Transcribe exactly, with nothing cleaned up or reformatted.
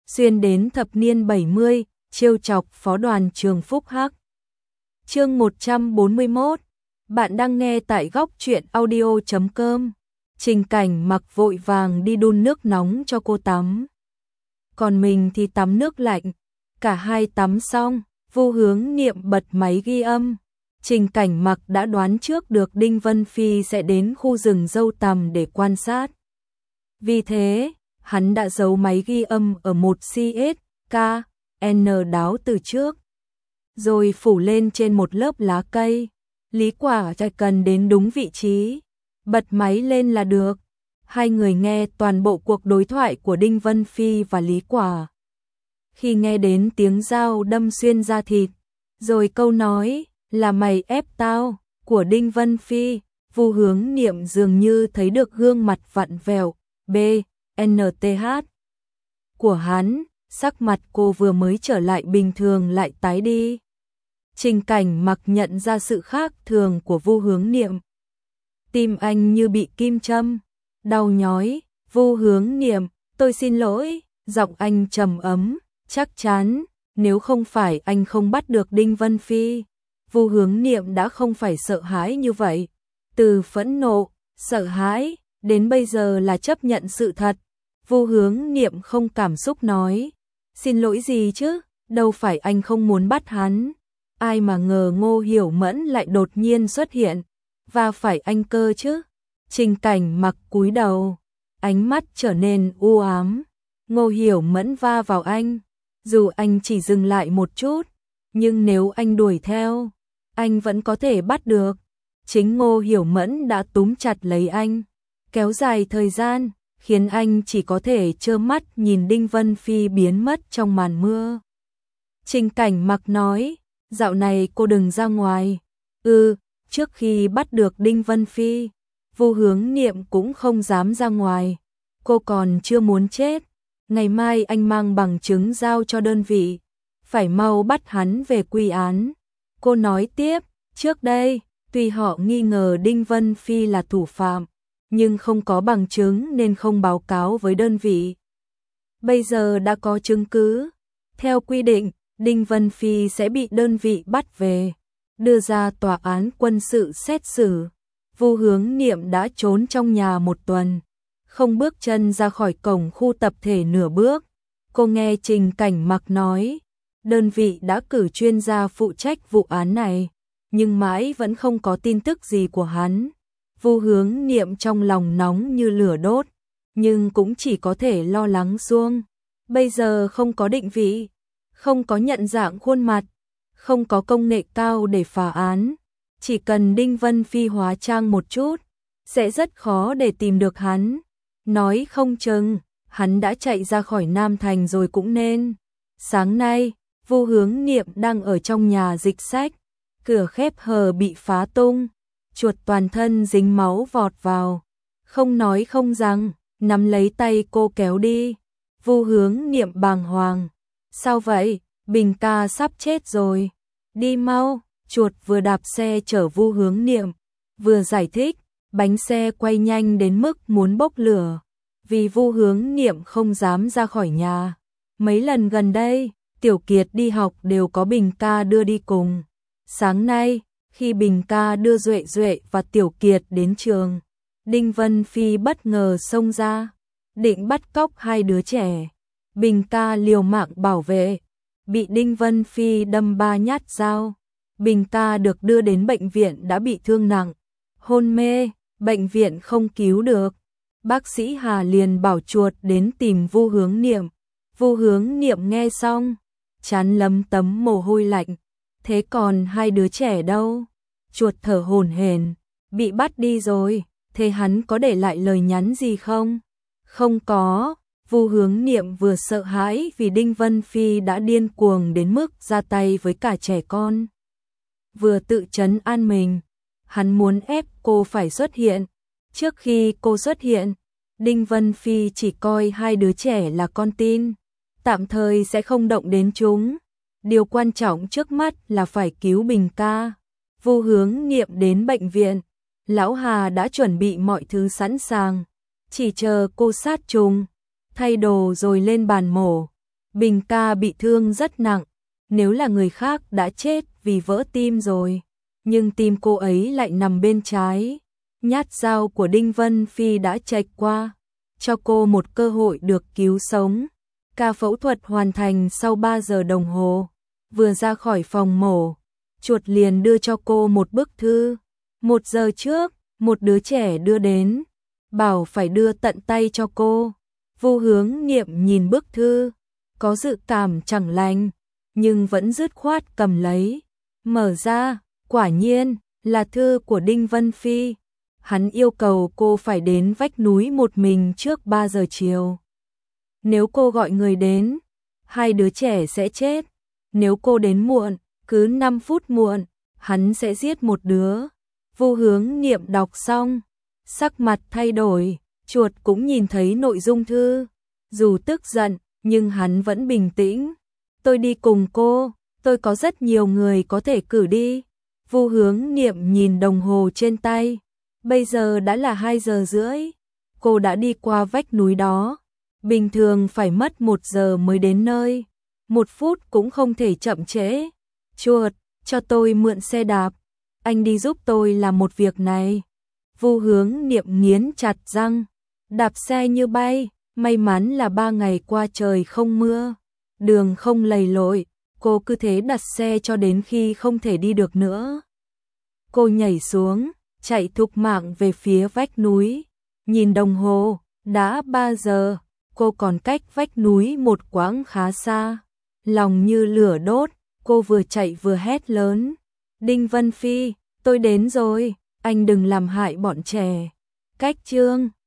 xuyên đến thập niên bảy mươi, trêu chọc phó đoàn trường Phúc Hắc. Chương một trăm bốn mươi mốt. Bạn đang nghe tại góc truyện audio chấm com. Trình Cảnh mặc vội vàng đi đun nước nóng cho cô tắm. Còn mình thì tắm nước lạnh. Cả hai tắm xong, Vu Hướng Niệm bật máy ghi âm. Trình Cảnh mặc đã đoán trước được Đinh Vân Phi sẽ đến khu rừng dâu tằm để quan sát. Vì thế, hắn đã giấu máy ghi âm ở một xê ét ca en đáo từ trước, rồi phủ lên trên một lớp lá cây. Lý Quả chỉ cần đến đúng vị trí, bật máy lên là được. Hai người nghe toàn bộ cuộc đối thoại của Đinh Vân Phi và Lý Quả. Khi nghe đến tiếng dao đâm xuyên da thịt, rồi câu nói là mày ép tao của Đinh Vân Phi, Vu Hướng Niệm dường như thấy được gương mặt vặn vẹo B N T H của hắn, sắc mặt cô vừa mới trở lại bình thường lại tái đi. Trình Cảnh mặc nhận ra sự khác thường của Vu Hướng Niệm. Tim anh như bị kim châm, đau nhói. Vu Hướng Niệm, tôi xin lỗi. Giọng anh trầm ấm, chắc chắn, nếu không phải anh không bắt được Đinh Vân Phi, Vu Hướng Niệm đã không phải sợ hãi như vậy. Từ phẫn nộ, sợ hãi, đến bây giờ là chấp nhận sự thật. Vu Hướng Niệm không cảm xúc nói, xin lỗi gì chứ, đâu phải anh không muốn bắt hắn. Ai mà ngờ Ngô Hiểu Mẫn lại đột nhiên xuất hiện, và phải anh cơ chứ. Trình Cảnh mặc cúi đầu, ánh mắt trở nên u ám. Ngô Hiểu Mẫn va vào anh, dù anh chỉ dừng lại một chút, nhưng nếu anh đuổi theo, anh vẫn có thể bắt được. Chính Ngô Hiểu Mẫn đã túm chặt lấy anh, kéo dài thời gian, khiến anh chỉ có thể trơ mắt nhìn Đinh Vân Phi biến mất trong màn mưa. Trình Cảnh mặc nói, dạo này cô đừng ra ngoài. Ừ, trước khi bắt được Đinh Vân Phi, Vu Hướng Niệm cũng không dám ra ngoài. Cô còn chưa muốn chết. Ngày mai anh mang bằng chứng giao cho đơn vị, phải mau bắt hắn về quy án. Cô nói tiếp, trước đây, tuy họ nghi ngờ Đinh Vân Phi là thủ phạm, nhưng không có bằng chứng nên không báo cáo với đơn vị. Bây giờ đã có chứng cứ. Theo quy định, Đinh Vân Phi sẽ bị đơn vị bắt về, đưa ra tòa án quân sự xét xử. Vu Hướng Niệm đã trốn trong nhà một tuần, không bước chân ra khỏi cổng khu tập thể nửa bước. Cô nghe Trình Cảnh mặc nói, đơn vị đã cử chuyên gia phụ trách vụ án này, nhưng mãi vẫn không có tin tức gì của hắn. Vu Hướng Niệm trong lòng nóng như lửa đốt, nhưng cũng chỉ có thể lo lắng xuông. Bây giờ không có định vị, không có nhận dạng khuôn mặt, không có công nghệ cao để phá án. Chỉ cần Đinh Vân Phi hóa trang một chút, sẽ rất khó để tìm được hắn. Nói không chừng, hắn đã chạy ra khỏi Nam Thành rồi cũng nên. Sáng nay, Vu Hướng Niệm đang ở trong nhà dịch sách, cửa khép hờ bị phá tung, chuột toàn thân dính máu vọt vào, không nói không rằng, nắm lấy tay cô kéo đi. Vu Hướng Niệm bàng hoàng, sao vậy, Bình ca sắp chết rồi, đi mau. Chuột vừa đạp xe chở Vu Hướng Niệm, vừa giải thích, bánh xe quay nhanh đến mức muốn bốc lửa, vì Vu Hướng Niệm không dám ra khỏi nhà. Mấy lần gần đây, Tiểu Kiệt đi học đều có Bình ca đưa đi cùng. Sáng nay, khi Bình ca đưa Duệ Duệ và Tiểu Kiệt đến trường, Đinh Vân Phi bất ngờ xông ra, định bắt cóc hai đứa trẻ. Bình ca liều mạng bảo vệ, bị Đinh Vân Phi đâm ba nhát dao. Bình ca được đưa đến bệnh viện đã bị thương nặng, hôn mê, bệnh viện không cứu được. Bác sĩ Hà liền bảo chuột đến tìm Vu Hướng Niệm. Vu Hướng Niệm nghe xong, trán lấm tấm mồ hôi lạnh. Thế còn hai đứa trẻ đâu? Chuột thở hổn hển, bị bắt đi rồi, thế hắn có để lại lời nhắn gì không? Không có. Vu Hướng Niệm vừa sợ hãi vì Đinh Vân Phi đã điên cuồng đến mức ra tay với cả trẻ con, vừa tự trấn an mình, hắn muốn ép cô phải xuất hiện. Trước khi cô xuất hiện, Đinh Vân Phi chỉ coi hai đứa trẻ là con tin, tạm thời sẽ không động đến chúng. Điều quan trọng trước mắt là phải cứu Bình ca. Vu Hướng Niệm đến bệnh viện, Lão Hà đã chuẩn bị mọi thứ sẵn sàng, chỉ chờ cô sát trùng, thay đồ rồi lên bàn mổ. Bình ca bị thương rất nặng, nếu là người khác đã chết vì vỡ tim rồi, nhưng tim cô ấy lại nằm bên trái. Nhát dao của Đinh Vân Phi đã chạch qua, cho cô một cơ hội được cứu sống. Ca phẫu thuật hoàn thành sau ba giờ đồng hồ. Vừa ra khỏi phòng mổ, chuột liền đưa cho cô một bức thư. Một giờ trước, một đứa trẻ đưa đến, bảo phải đưa tận tay cho cô. Vu Hướng Niệm nhìn bức thư, có dự cảm chẳng lành, nhưng vẫn dứt khoát cầm lấy. Mở ra, quả nhiên là thư của Đinh Vân Phi. Hắn yêu cầu cô phải đến vách núi một mình trước ba giờ chiều. Nếu cô gọi người đến, hai đứa trẻ sẽ chết. Nếu cô đến muộn, cứ năm phút muộn, hắn sẽ giết một đứa. Vu Hướng Niệm đọc xong, sắc mặt thay đổi, chuột cũng nhìn thấy nội dung thư. Dù tức giận, nhưng hắn vẫn bình tĩnh. Tôi đi cùng cô, tôi có rất nhiều người có thể cử đi. Vu Hướng Niệm nhìn đồng hồ trên tay. Bây giờ đã là hai giờ rưỡi. Cô đã đi qua vách núi đó. Bình thường phải mất một giờ mới đến nơi. Một phút cũng không thể chậm trễ. Chuột, cho tôi mượn xe đạp. Anh đi giúp tôi làm một việc này. Vu Hướng Niệm nghiến chặt răng. Đạp xe như bay. May mắn là ba ngày qua trời không mưa. Đường không lầy lội. Cô cứ thế đặt xe cho đến khi không thể đi được nữa. Cô nhảy xuống, chạy thục mạng về phía vách núi. Nhìn đồng hồ, đã ba giờ. Cô còn cách vách núi một quãng khá xa. Lòng như lửa đốt, cô vừa chạy vừa hét lớn. Đinh Vân Phi, tôi đến rồi, anh đừng làm hại bọn trẻ. Cách chương